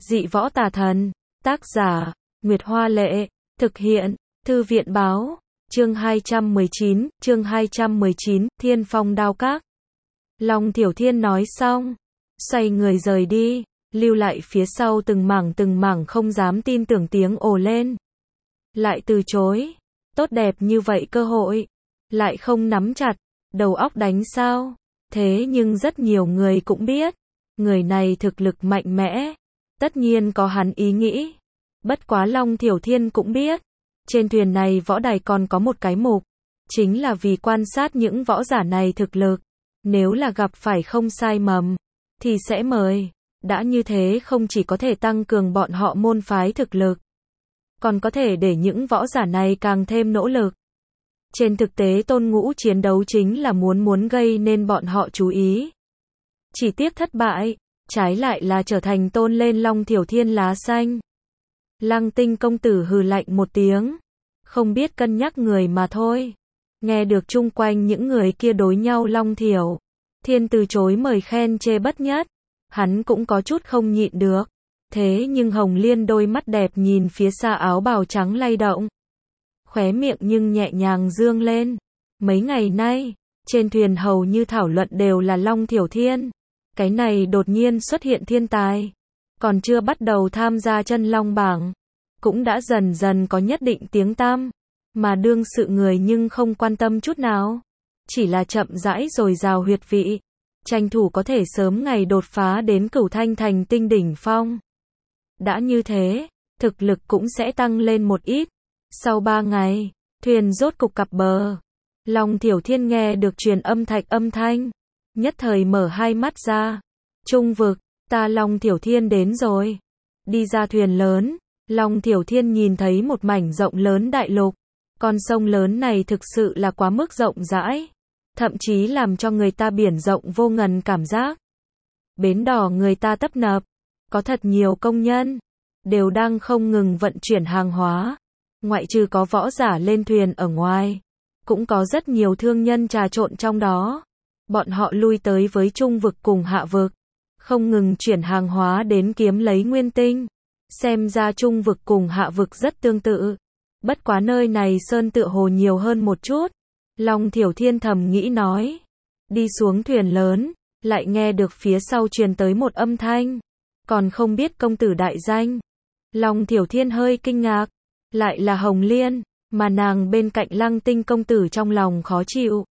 Dị võ tà thần. Tác giả, Nguyệt Hoa Lệ. Thực hiện, Thư viện Báo. Chương 219, Thiên Phong Đao Các. Long Thiểu Thiên nói xong, xoay người rời đi, lưu lại phía sau từng mảng không dám tin tưởng tiếng ồ lên. Lại từ chối, tốt đẹp như vậy cơ hội, lại không nắm chặt, đầu óc đánh sao? Thế nhưng rất nhiều người cũng biết, người này thực lực mạnh mẽ, tất nhiên có hắn ý nghĩ. Bất quá Long Thiểu Thiên cũng biết, trên thuyền này võ đài còn có một cái mục, chính là vì quan sát những võ giả này thực lực. Nếu là gặp phải không sai mầm, thì sẽ mời. Đã như thế không chỉ có thể tăng cường bọn họ môn phái thực lực, còn có thể để những võ giả này càng thêm nỗ lực. Trên thực tế Tôn Ngũ chiến đấu chính là muốn gây nên bọn họ chú ý. Chỉ tiếc thất bại, trái lại là trở thành tôn lên Long Thiểu Thiên lá xanh. Lăng Tinh công tử hừ lạnh một tiếng, không biết cân nhắc người mà thôi. Nghe được chung quanh những người kia đối nhau Long Thiểu Thiên từ chối mời khen chê bất nhất, hắn cũng có chút không nhịn được. Thế nhưng Hồng Liên đôi mắt đẹp nhìn phía xa áo bào trắng lay động, khóe miệng nhưng nhẹ nhàng dương lên. Mấy ngày nay, trên thuyền hầu như thảo luận đều là Long Thiểu Thiên. Cái này đột nhiên xuất hiện thiên tài, còn chưa bắt đầu tham gia chân long bảng, cũng đã dần dần có nhất định tiếng tăm. Mà đương sự người nhưng không quan tâm chút nào, chỉ là chậm rãi dồi dào huyệt vị, tranh thủ có thể sớm ngày đột phá đến Cửu Thanh Thành Tinh đỉnh phong. Đã như thế, thực lực cũng sẽ tăng lên một ít. Sau 3 ngày, thuyền rốt cục cập bờ. Long Thiểu Thiên nghe được truyền âm thanh, nhất thời mở hai mắt ra. Trung vực, ta Long Thiểu Thiên đến rồi. Đi ra thuyền lớn, Long Thiểu Thiên nhìn thấy một mảnh rộng lớn đại lục. Con sông lớn này thực sự là quá mức rộng rãi, thậm chí làm cho người ta biển rộng vô ngần cảm giác. Bến đò người ta tấp nập, có thật nhiều công nhân, đều đang không ngừng vận chuyển hàng hóa. Ngoại trừ có võ giả lên thuyền ở ngoài, cũng có rất nhiều thương nhân trà trộn trong đó. Bọn họ lui tới với trung vực cùng hạ vực, không ngừng chuyển hàng hóa đến kiếm lấy nguyên tinh. Xem ra trung vực cùng hạ vực rất tương tự. Bất quá nơi này sơn tựa hồ nhiều hơn một chút. Long Thiểu Thiên thầm nghĩ nói. Đi xuống thuyền lớn, lại nghe được phía sau truyền tới một âm thanh. Còn không biết công tử đại danh. Long Thiểu Thiên hơi kinh ngạc. Lại là Hồng Liên, mà nàng bên cạnh Lăng Tinh công tử trong lòng khó chịu.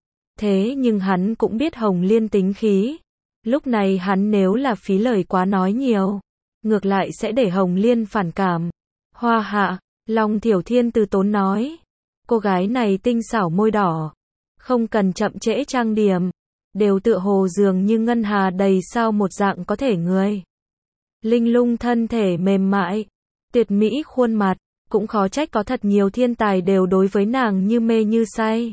Thế nhưng hắn cũng biết Hồng Liên tính khí. Lúc này hắn nếu là phí lời quá nói nhiều, ngược lại sẽ để Hồng Liên phản cảm. Hoa hạ, Long Thiểu Thiên từ tốn nói. Cô gái này tinh xảo môi đỏ, không cần chậm trễ trang điểm, đều tựa hồ dường như ngân hà đầy sao một dạng có thể người. Linh lung thân thể mềm mại, tuyệt mỹ khuôn mặt, cũng khó trách có thật nhiều thiên tài đều đối với nàng như mê như say.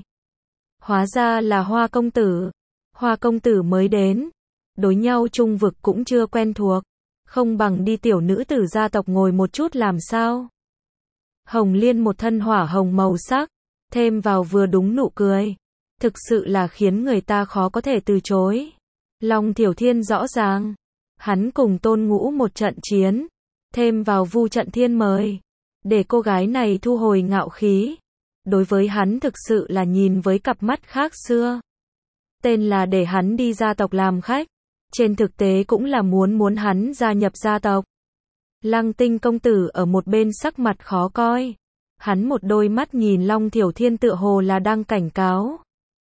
Hóa ra là Hoa công tử. Hoa công tử mới đến, đối nhau trung vực cũng chưa quen thuộc, không bằng đi tiểu nữ tử gia tộc ngồi một chút làm sao. Hồng Liên một thân hỏa hồng màu sắc, thêm vào vừa đúng nụ cười, thực sự là khiến người ta khó có thể từ chối. Long Thiểu Thiên rõ ràng, hắn cùng Tôn Ngũ một trận chiến, thêm vào Vu Trận Thiên mời, để cô gái này thu hồi ngạo khí. Đối với hắn thực sự là nhìn với cặp mắt khác xưa. Tên là để hắn đi gia tộc làm khách, trên thực tế cũng là muốn hắn gia nhập gia tộc. Lăng Tinh công tử ở một bên sắc mặt khó coi. Hắn một đôi mắt nhìn Long Thiểu Thiên tựa hồ là đang cảnh cáo.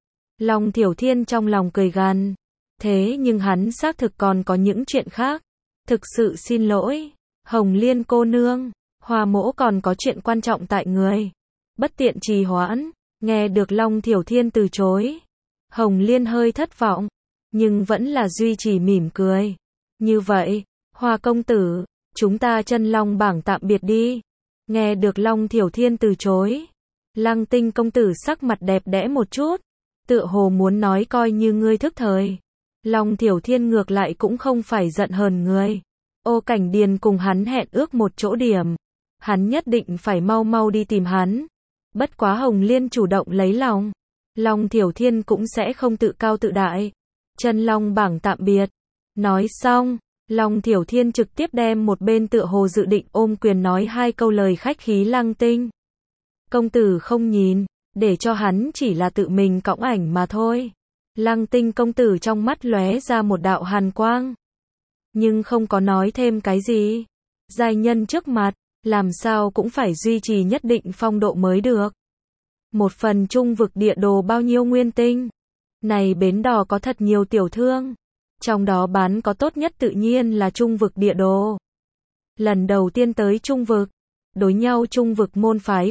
Long Thiểu Thiên trong lòng cười gằn. Thế nhưng hắn xác thực còn có những chuyện khác. Thực sự xin lỗi, Hồng Liên cô nương, Hoa mỗ còn có chuyện quan trọng tại người. Bất tiện trì hoãn, nghe được Long Thiểu Thiên từ chối. Hồng Liên hơi thất vọng, nhưng vẫn là duy trì mỉm cười. Như vậy, Hoa công tử, chúng ta chân long bảng tạm biệt đi. Nghe được Long Thiểu Thiên từ chối, Lăng Tinh công tử sắc mặt đẹp đẽ một chút, tựa hồ muốn nói coi như ngươi thức thời. Long Thiểu Thiên ngược lại cũng không phải giận hờn người. Ô Cảnh Điền cùng hắn hẹn ước một chỗ điểm, hắn nhất định phải mau đi tìm hắn. Bất quá Hồng Liên chủ động lấy lòng, Long Thiểu Thiên cũng sẽ không tự cao tự đại. Chân long bảng tạm biệt. Nói xong, Long Thiểu Thiên trực tiếp đem một bên tựa hồ dự định ôm quyền nói hai câu lời khách khí Lăng Tinh. Công tử không nhìn, để cho hắn chỉ là tự mình cõng ảnh mà thôi. Lăng Tinh công tử trong mắt lóe ra một đạo hàn quang. Nhưng không có nói thêm cái gì. Giai nhân trước mặt, làm sao cũng phải duy trì nhất định phong độ mới được. Một phần trung vực địa đồ bao nhiêu nguyên tinh. Này bến đò có thật nhiều tiểu thương. Trong đó bán có tốt nhất tự nhiên là trung vực địa đồ. Lần đầu tiên tới trung vực, đối nhau trung vực môn phái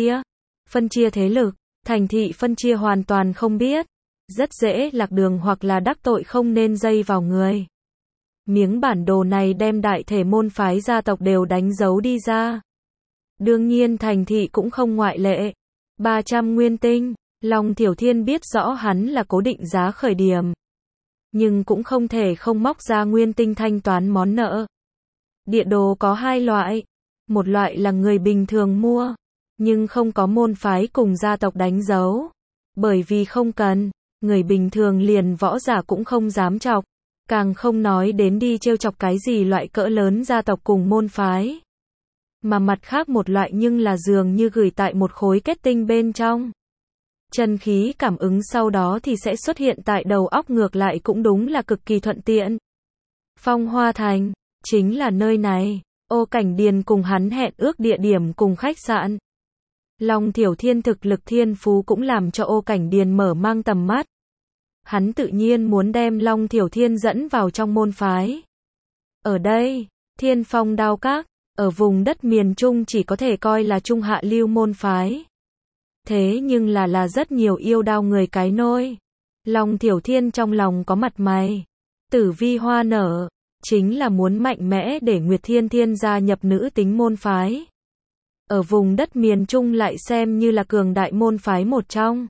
phân chia thế lực, thành thị phân chia hoàn toàn không biết. Rất dễ lạc đường hoặc là đắc tội không nên dây vào người. Miếng bản đồ này đem đại thể môn phái gia tộc đều đánh dấu đi ra. Đương nhiên thành thị cũng không ngoại lệ. 300 nguyên tinh, Long Thiểu Thiên biết rõ hắn là cố định giá khởi điểm. Nhưng cũng không thể không móc ra nguyên tinh thanh toán món nợ. Địa đồ có hai loại. Một loại là người bình thường mua, nhưng không có môn phái cùng gia tộc đánh dấu. Bởi vì không cần, người bình thường liền võ giả cũng không dám chọc. Càng không nói đến đi trêu chọc cái gì loại cỡ lớn gia tộc cùng môn phái. Mà mặt khác một loại nhưng là dường như gửi tại một khối kết tinh bên trong. Chân khí cảm ứng sau đó thì sẽ xuất hiện tại đầu óc, ngược lại cũng đúng là cực kỳ thuận tiện. Phong Hoa Thành, chính là nơi này. Ô Cảnh Điền cùng hắn hẹn ước địa điểm cùng khách sạn. Long Thiểu Thiên thực lực thiên phú cũng làm cho Ô Cảnh Điền mở mang tầm mắt. Hắn tự nhiên muốn đem Long Thiểu Thiên dẫn vào trong môn phái. Ở đây, Thiên Phong Đao Các, ở vùng đất miền Trung chỉ có thể coi là trung hạ lưu môn phái. Thế nhưng là rất nhiều yêu đao người cái nôi. Long Thiểu Thiên trong lòng có mặt mày. Tử vi hoa nở, chính là muốn mạnh mẽ để Nguyệt Thiên Thiên gia nhập nữ tính môn phái. Ở vùng đất miền Trung lại xem như là cường đại môn phái một trong.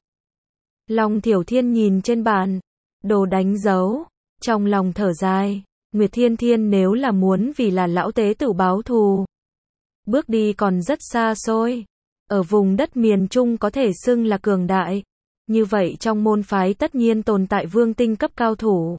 Long Thiểu Thiên nhìn trên bàn, đồ đánh dấu, trong lòng thở dài. Nguyệt Thiên Thiên nếu là muốn vì là lão tế tử báo thù, bước đi còn rất xa xôi. Ở vùng đất miền Trung có thể xưng là cường đại. Như vậy trong môn phái tất nhiên tồn tại vương tinh cấp cao thủ.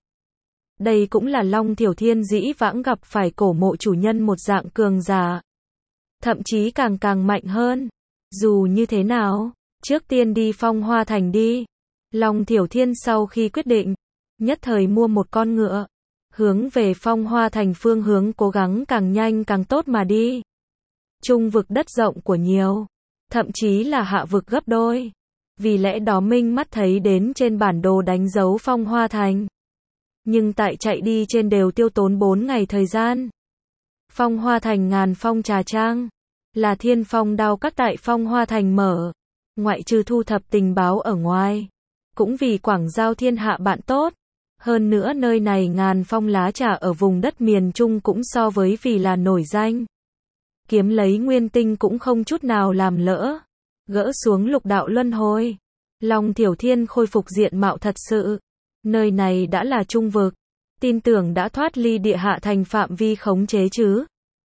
Đây cũng là Long Thiểu Thiên dĩ vãng gặp phải cổ mộ chủ nhân một dạng cường giả. Thậm chí càng mạnh hơn. Dù như thế nào, trước tiên đi Phong Hoa Thành đi. Long Thiểu Thiên sau khi quyết định, nhất thời mua một con ngựa, hướng về Phong Hoa Thành phương hướng cố gắng càng nhanh càng tốt mà đi. Trung vực đất rộng của nhiều, thậm chí là hạ vực gấp đôi. Vì lẽ đó minh mắt thấy đến trên bản đồ đánh dấu Phong Hoa Thành. Nhưng tại chạy đi trên đều tiêu tốn 4 ngày thời gian. Phong Hoa Thành Ngàn Phong Trà Trang, là Thiên Phong Đao Các tại Phong Hoa Thành mở. Ngoại trừ thu thập tình báo ở ngoài, cũng vì quảng giao thiên hạ bạn tốt. Hơn nữa nơi này Ngàn Phong lá trà ở vùng đất miền Trung cũng so với vì là nổi danh. Kiếm lấy nguyên tinh cũng không chút nào làm lỡ. Gỡ xuống lục đạo luân hồi. Long Thiểu Thiên khôi phục diện mạo thật sự. Nơi này đã là trung vực. Tin tưởng đã thoát ly địa hạ thành phạm vi khống chế chứ.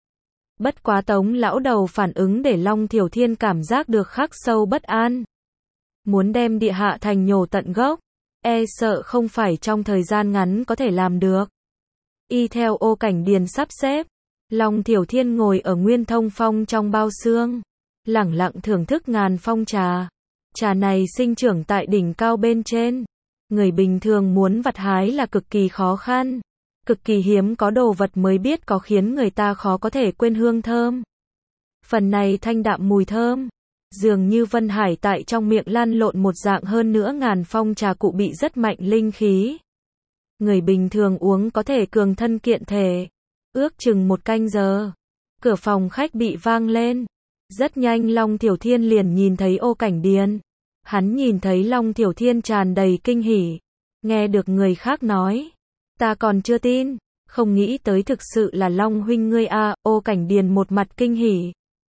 Bất quá Tống lão đầu phản ứng để Long Thiểu Thiên cảm giác được khắc sâu bất an. Muốn đem địa hạ thành nhổ tận gốc, e sợ không phải trong thời gian ngắn có thể làm được. Y theo Ô Cảnh Điền sắp xếp, Long Thiểu Thiên ngồi ở Nguyên Thông Phong trong bao xương, lẳng lặng thưởng thức Ngàn Phong trà. Trà này sinh trưởng tại đỉnh cao bên trên. Người bình thường muốn vặt hái là cực kỳ khó khăn. Cực kỳ hiếm có đồ vật mới biết có khiến người ta khó có thể quên hương thơm. Phần này thanh đạm mùi thơm, dường như vân hải tại trong miệng lăn lộn một dạng, hơn nữa Ngàn Phong trà cụ bị rất mạnh linh khí. Người bình thường uống có thể cường thân kiện thể. Ước chừng 1 canh giờ, cửa phòng khách bị vang lên. Rất nhanh Long Thiểu Thiên liền nhìn thấy Ô Cảnh Điền. Hắn nhìn thấy Long Thiểu Thiên tràn đầy kinh hỉ. Nghe được người khác nói, ta còn chưa tin, không nghĩ tới thực sự là Long huynh ngươi a. Ô Cảnh Điền một mặt kinh hỉ.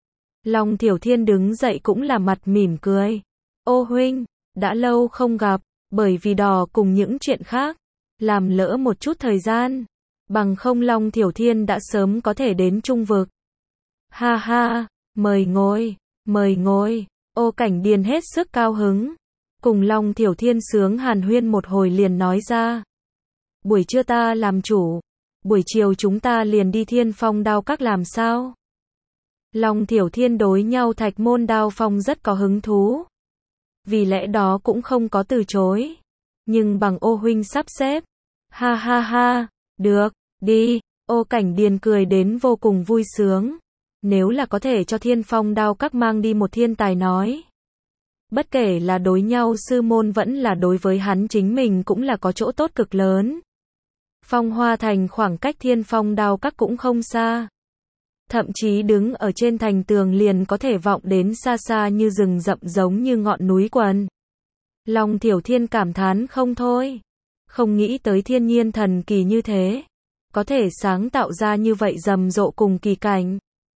Long Thiểu Thiên đứng dậy cũng là mặt mỉm cười. Ô huynh, đã lâu không gặp, bởi vì đò cùng những chuyện khác, làm lỡ một chút thời gian. Bằng không Long Thiểu Thiên đã sớm có thể đến trung vực. Ha ha, mời ngồi, mời ngồi. Ô Cảnh Điền hết sức cao hứng. Cùng Long Thiểu Thiên sướng hàn huyên một hồi liền nói ra. Buổi trưa ta làm chủ, buổi chiều chúng ta liền đi Thiên Phong Đao Các làm sao? Long Thiểu Thiên đối nhau Thạch Môn Đao Phong rất có hứng thú. Vì lẽ đó cũng không có từ chối. Nhưng bằng Ô huynh sắp xếp. Ha ha ha, được, đi. Ô Cảnh Điền cười đến vô cùng vui sướng. Nếu là có thể cho Thiên Phong Đao Các mang đi một thiên tài nói. Bất kể là đối nhau sư môn vẫn là đối với hắn chính mình cũng là có chỗ tốt cực lớn. Phong Hoa Thành khoảng cách Thiên Phong Đao Các cũng không xa. Thậm chí đứng ở trên thành tường liền có thể vọng đến xa xa như rừng rậm giống như ngọn núi quần. Long Thiểu Thiên cảm thán không thôi. Không nghĩ tới thiên nhiên thần kỳ như thế. Có thể sáng tạo ra như vậy rầm rộ cùng kỳ cảnh.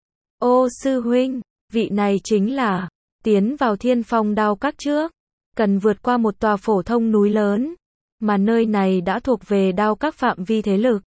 Ô sư huynh, vị này chính là tiến vào Thiên Phong Đao Các trước. Cần vượt qua một tòa phổ thông núi lớn. Mà nơi này đã thuộc về Đao Các phạm vi thế lực.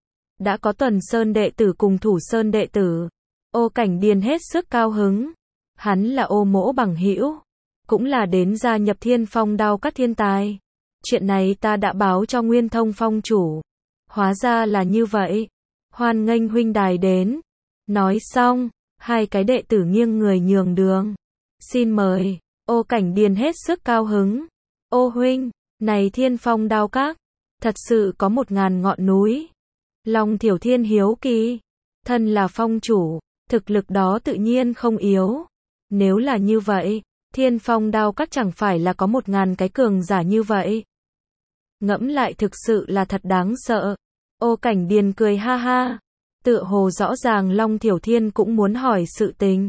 Đã có Tuần Sơn đệ tử cùng Thủ Sơn đệ tử. Ô Cảnh Điền hết sức cao hứng. Hắn là Ô mỗ bằng hữu, cũng là đến gia nhập Thiên Phong Đao Các thiên tài. Chuyện này ta đã báo cho Nguyên Thông Phong chủ. Hóa ra là như vậy. Hoan nghênh huynh đài đến. Nói xong, hai cái đệ tử nghiêng người nhường đường. Xin mời. Ô Cảnh Điền hết sức cao hứng. Ô huynh, này Thiên Phong Đao Các, thật sự có 1000 ngọn núi. Long Thiểu Thiên hiếu kỳ. Thân là phong chủ, thực lực đó tự nhiên không yếu. Nếu là như vậy, Thiên Phong Đao Các chẳng phải là có 1000 cái cường giả như vậy. Ngẫm lại thực sự là thật đáng sợ. Ô Cảnh Điền cười ha ha. Tựa hồ rõ ràng Long Thiểu Thiên cũng muốn hỏi sự tình.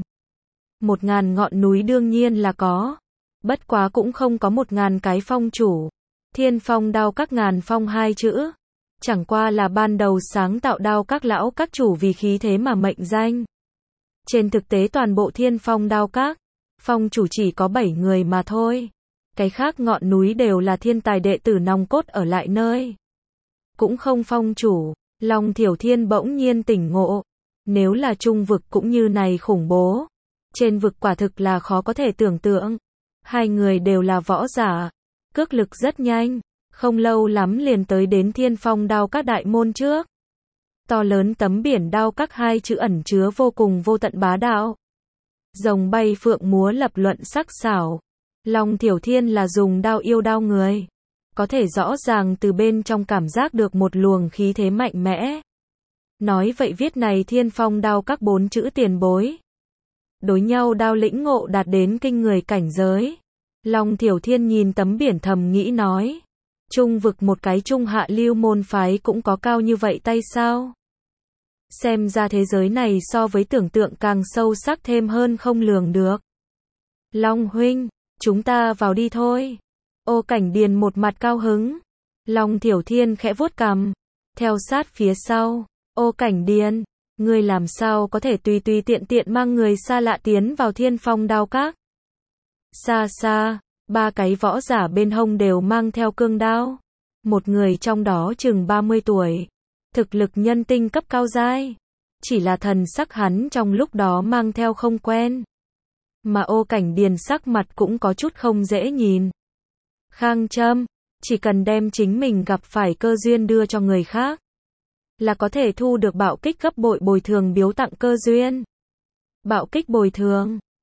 1000 ngọn núi đương nhiên là có. Bất quá cũng không có 1000 cái phong chủ. Thiên Phong Đao Các ngàn phong hai chữ. Chẳng qua là ban đầu sáng tạo Đao Các lão các chủ vì khí thế mà mệnh danh. Trên thực tế toàn bộ Thiên Phong Đao Các, phong chủ chỉ có 7 người mà thôi. Cái khác ngọn núi đều là thiên tài đệ tử nòng cốt ở lại nơi. Cũng không phong chủ. Long Thiểu Thiên bỗng nhiên tỉnh ngộ. Nếu là trung vực cũng như này khủng bố. Trên vực quả thực là khó có thể tưởng tượng. Hai người đều là võ giả. Cước lực rất nhanh. Không lâu lắm liền tới đến Thiên Phong Đao Các đại môn trước. To lớn tấm biển Đao Các hai chữ ẩn chứa vô cùng vô tận bá đạo. Rồng bay phượng múa lập luận sắc sảo. Long Thiểu Thiên là dùng đao yêu đao người. Có thể rõ ràng từ bên trong cảm giác được một luồng khí thế mạnh mẽ. Nói vậy viết này Thiên Phong Đao Các 4 chữ tiền bối. Đối nhau đao lĩnh ngộ đạt đến kinh người cảnh giới. Long Thiểu Thiên nhìn tấm biển thầm nghĩ nói. Trung vực một cái trung hạ lưu môn phái cũng có cao như vậy tay sao? Xem ra thế giới này so với tưởng tượng càng sâu sắc thêm hơn không lường được. Long huynh, chúng ta vào đi thôi. Ô Cảnh Điền một mặt cao hứng. Long Thiểu Thiên khẽ vuốt cằm. Theo sát phía sau. Ô Cảnh Điền, ngươi làm sao có thể tùy tùy tiện tiện mang người xa lạ tiến vào Thiên Phong Đao Các? Xa xa, 3 cái võ giả bên hông đều mang theo cương đao. Một người trong đó chừng 30 tuổi. Thực lực nhân tinh cấp cao giai. Chỉ là thần sắc hắn trong lúc đó mang theo không quen. Mà Ô Cảnh Điền sắc mặt cũng có chút không dễ nhìn. Khang Trâm, chỉ cần đem chính mình gặp phải cơ duyên đưa cho người khác, là có thể thu được bạo kích gấp bội bồi thường biếu tặng cơ duyên. Bạo kích bồi thường,